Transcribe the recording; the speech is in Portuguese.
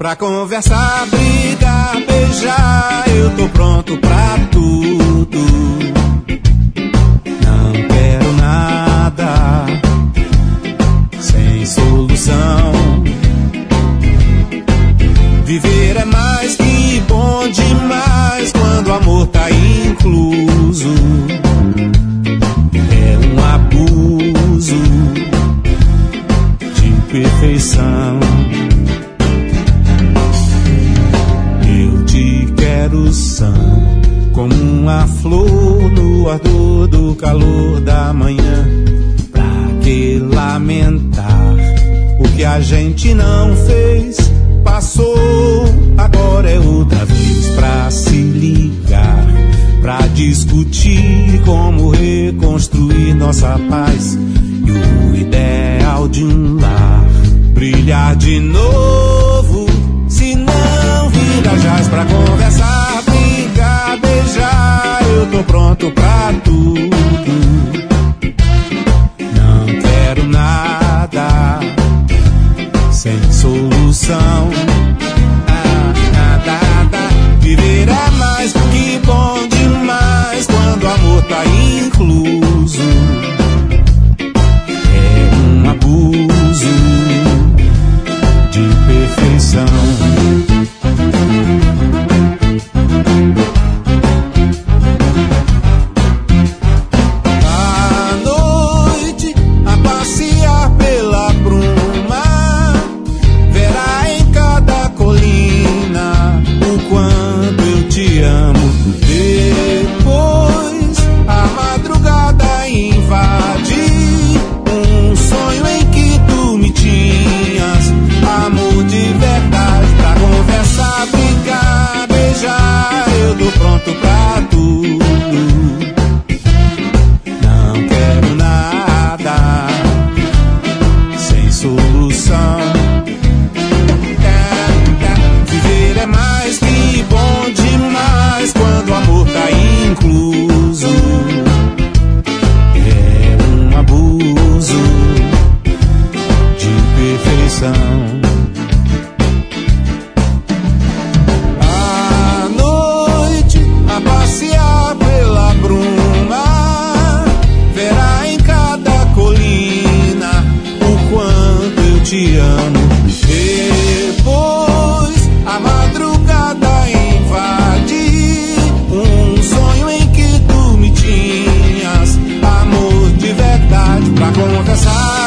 Pra conversar, brigar, beijar, eu tô pronto pra tudo. Não quero nada sem solução. Viver é mais que bom demais quando o amor tá incluso. É um abuso de perfeição. Eu te quero sã, como uma flor no ardor do calor da manhã. Pra que lamentar o que a gente não fez? Passou, agora é outra vez pra se ligar, pra discutir como reconstruir nossa paz e o ideal de um lar. Brilhar de novo, se não vira jaz. Pra conversar, brincar, beijar, eu tô pronto pra tudo. Não quero nada sem solução. Viver é mais que bom demais quando o amor tá incluso. É um abuso de perfeição. Pra conversar,